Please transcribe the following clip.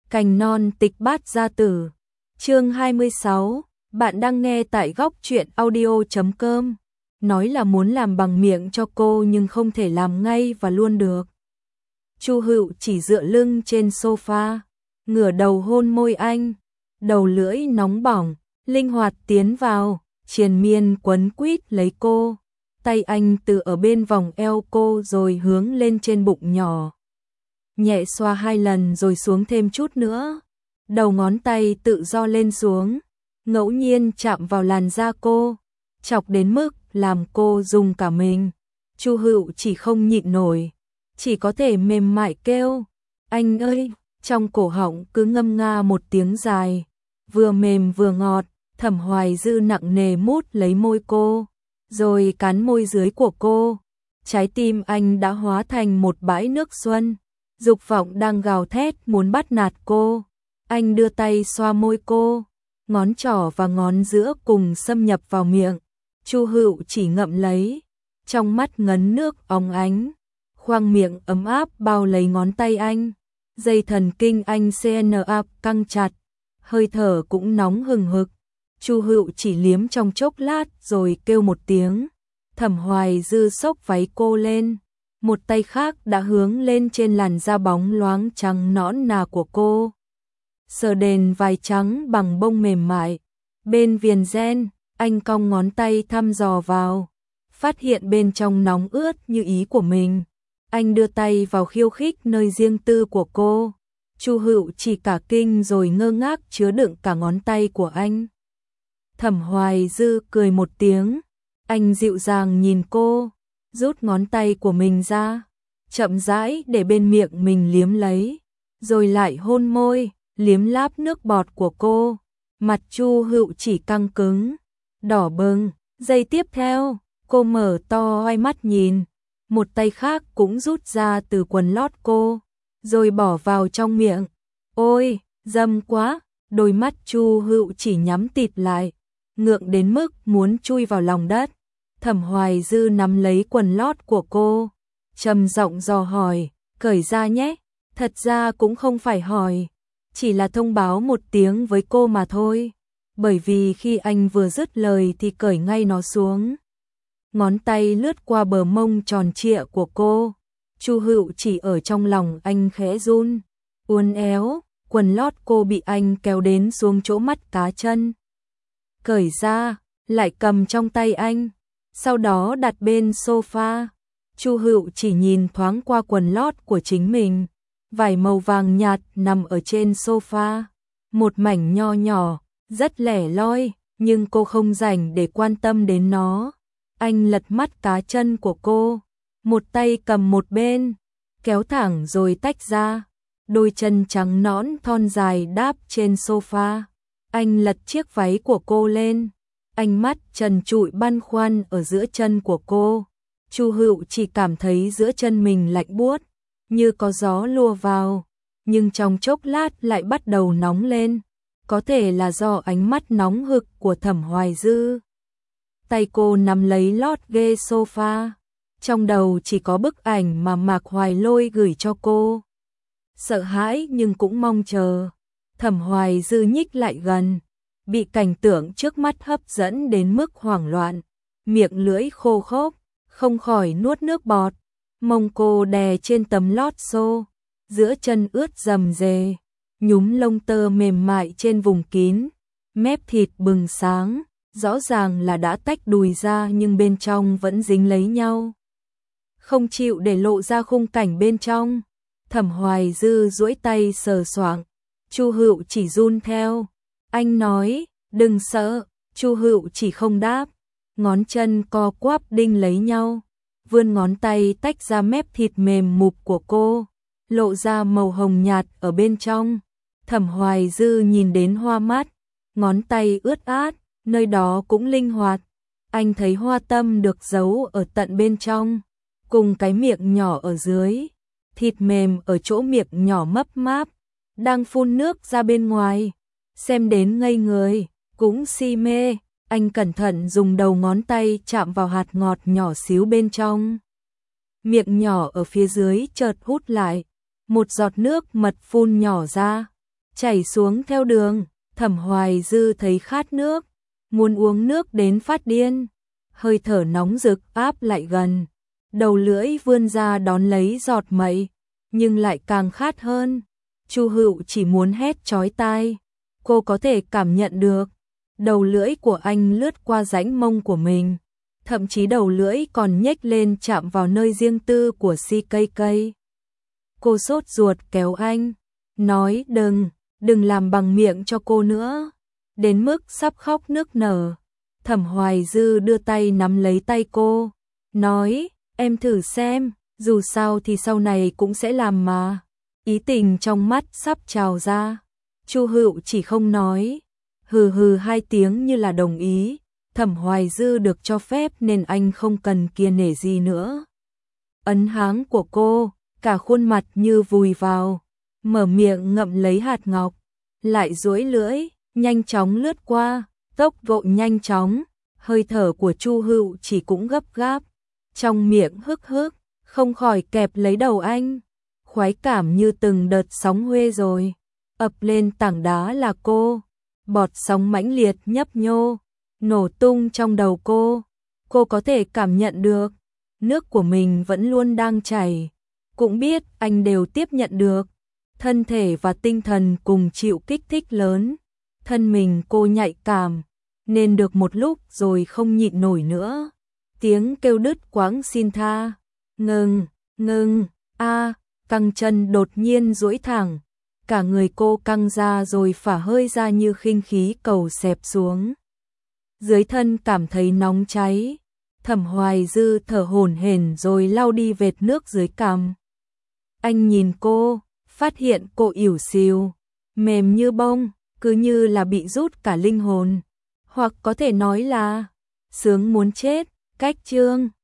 Cành non tịch bát gia tử. Chương 26, bạn đang nghe tại góc truyện audio.com. Nói là muốn làm bằng miệng cho cô nhưng không thể làm ngay và luôn được. Chu Hựu chỉ dựa lưng trên sofa, ngửa đầu hôn môi anh, đầu lưỡi nóng bỏng, linh hoạt tiến vào, triền miên quấn quýt lấy cô. Tay anh từ ở bên vòng eo cô rồi hướng lên trên bụng nhỏ. Nhẹ xoa 2 lần rồi xuống thêm chút nữa. Đầu ngón tay tự do lên xuống, ngẫu nhiên chạm vào làn da cô, chọc đến mức làm cô rung cả mình. Chu Hựu chỉ không nhịn nổi, chỉ có thể mềm mại kêu, anh ơi, trong cổ họng cứ ngâm nga một tiếng dài, vừa mềm vừa ngọt. Thẩm Hoài Dư nặng nề mút lấy môi cô, rồi cắn môi dưới của cô. Trái tim anh đã hóa thành một bãi nước xuân, dục vọng đang gào thét muốn bắt nạt cô. Anh đưa tay xoa môi cô, ngón trỏ và ngón giữa cùng xâm nhập vào miệng. Chu Hựu chỉ ngậm lấy, trong mắt ngấn nước óng ánh, khoang miệng ấm áp bao lấy ngón tay anh. Dây thần kinh anh CNA căng chặt, hơi thở cũng nóng hừng hực. Chu Hựu chỉ liếm trong chốc lát rồi kêu một tiếng. Thẩm Hoài Dư xốc váy cô lên, một tay khác đã hướng lên trên làn da bóng loáng trắng nõn nà của cô. Sờ đền vai trắng bằng bông mềm mại. Bên viền ren, anh cong ngón tay thăm dò vào, phát hiện bên trong nóng ướt như ý của mình. Anh đưa tay vào khiêu khích nơi riêng tư của cô. Chu Hựu chỉ cả kinh rồi ngơ ngác chứa đựng cả ngón tay của anh. Thẩm Hoài Dư cười một tiếng, anh dịu dàng nhìn cô, rút ngón tay của mình ra, chậm rãi để bên miệng mình liếm lấy, rồi lại hôn môi, liếm láp nước bọt của cô. Mặt Chu Hựu chỉ căng cứng, đỏ bừng. Giây tiếp theo, cô mở to hai mắt nhìn, một tay khác cũng rút ra từ quần lót cô, rồi bỏ vào trong miệng. Ôi, dâm quá, đôi mắt Chu Hựu chỉ nhắm tịt lại, ngượng đến mức muốn chui vào lòng đất. Thẩm Hoài Dư nắm lấy quần lót của cô, trầm giọng dò hỏi, cởi ra nhé. Thật ra cũng không phải hỏi, chỉ là thông báo một tiếng với cô mà thôi, bởi vì khi anh vừa dứt lời thì cởi ngay nó xuống. Ngón tay lướt qua bờ mông tròn trịa của cô, Chu Hựu chỉ ở trong lòng anh khẽ run, uốn éo, quần lót cô bị anh kéo đến xuống chỗ mắt cá chân. Cởi ra, lại cầm trong tay anh, sau đó đặt bên sofa. Chu Hựu chỉ nhìn thoáng qua quần lót của chính mình, vải màu vàng nhạt nằm ở trên sofa, một mảnh nho nhỏ, rất lẻ loi, nhưng cô không rảnh để quan tâm đến nó. Anh lật mắt cá chân của cô, một tay cầm một bên, kéo thẳng rồi tách ra, đôi chân trắng nõn thon dài đáp trên sofa. Anh lật chiếc váy của cô lên, ánh mắt trần trụi băn khoăn ở giữa chân của cô. Chu Hựu chỉ cảm thấy giữa chân mình lạnh buốt, như có gió lùa vào, nhưng trong chốc lát lại bắt đầu nóng lên, có thể là do ánh mắt nóng hực của Thẩm Hoài Dư. Tay cô nắm lấy lót ghế sofa, trong đầu chỉ có bức ảnh mà Mạc Hoài Lôi gửi cho cô. Sợ hãi nhưng cũng mong chờ. Thẩm Hoài Dư nhích lại gần, bị cảnh tượng trước mắt hấp dẫn đến mức hoảng loạn, miệng lưỡi khô khốc, không khỏi nuốt nước bọt. Mông cô đè trên tấm lót xô, giữa chân ướt rầm rề, nhúm lông tơ mềm mại trên vùng kín, mép thịt bừng sáng, rõ ràng là đã tách đùi ra nhưng bên trong vẫn dính lấy nhau, không chịu để lộ ra khung cảnh bên trong. Thẩm Hoài Dư duỗi tay sờ soạng, Chu Hựu chỉ run theo. Anh nói, đừng sợ. Chu Hựu chỉ không đáp, ngón chân co quắp đinh lấy nhau, vươn ngón tay tách ra mép thịt mềm mụp của cô, lộ ra màu hồng nhạt ở bên trong. Thẩm Hoài Dư nhìn đến hoa mắt, ngón tay ướt át, nơi đó cũng linh hoạt. Anh thấy hoa tâm được giấu ở tận bên trong, cùng cái miệng nhỏ ở dưới, thịt mềm ở chỗ miệng nhỏ mấp máp, đang phun nước ra bên ngoài. Xem đến ngây người, cũng si mê. Anh cẩn thận dùng đầu ngón tay chạm vào hạt ngọt nhỏ xíu bên trong. Miệng nhỏ ở phía dưới chợt hút lại, một giọt nước mật phun nhỏ ra. chảy xuống theo đường. Thẩm Hoài Dư thấy khát nước, muốn uống nước đến phát điên. Hơi thở nóng rực áp lại gần, đầu lưỡi vươn ra đón lấy giọt mậy, nhưng lại càng khát hơn. Chu Hựu chỉ muốn hét chói tai. Cô có thể cảm nhận được, đầu lưỡi của anh lướt qua rãnh mông của mình, thậm chí đầu lưỡi còn nhếch lên chạm vào nơi riêng tư của CKK. Cô sốt ruột kéo anh, nói đừng làm bằng miệng cho cô nữa, đến mức sắp khóc nức nở. Thẩm Hoài Dư đưa tay nắm lấy tay cô, nói, em thử xem, dù sao thì sau này cũng sẽ làm mà. Ý tình trong mắt sắp trào ra. Chu Hựu chỉ không nói, hừ hừ hai tiếng như là đồng ý. Thẩm Hoài Dư được cho phép nên anh không cần kiêng nể gì nữa. Ấn háng của cô, cả khuôn mặt như vùi vào, mở miệng ngậm lấy hạt ngọc, lại duỗi lưỡi, nhanh chóng lướt qua, tốc độ nhanh chóng. Hơi thở của Chu Hựu chỉ cũng gấp gáp, trong miệng hức hức, không khỏi kẹp lấy đầu anh. Khoái cảm như từng đợt sóng huê rồi, ập lên tảng đá là cô. Bọt sóng mãnh liệt nhấp nhô, nổ tung trong đầu cô. Cô có thể cảm nhận được, nước của mình vẫn luôn đang chảy. Cũng biết anh đều tiếp nhận được, thân thể và tinh thần cùng chịu kích thích lớn. Thân mình cô nhạy cảm, nên được một lúc rồi không nhịn nổi nữa. Tiếng kêu đứt quãng xin tha, ngừng, căng chân đột nhiên duỗi thẳng. Cả người cô căng ra rồi phả hơi ra như khinh khí cầu xẹp xuống. Dưới thân cảm thấy nóng cháy. Thẩm Hoài Dư thở hổn hển rồi lau đi vệt nước dưới cằm. Anh nhìn cô, phát hiện cô ỉu xìu, mềm như bông, cứ như là bị rút cả linh hồn. Hoặc có thể nói là sướng muốn chết. Cách chương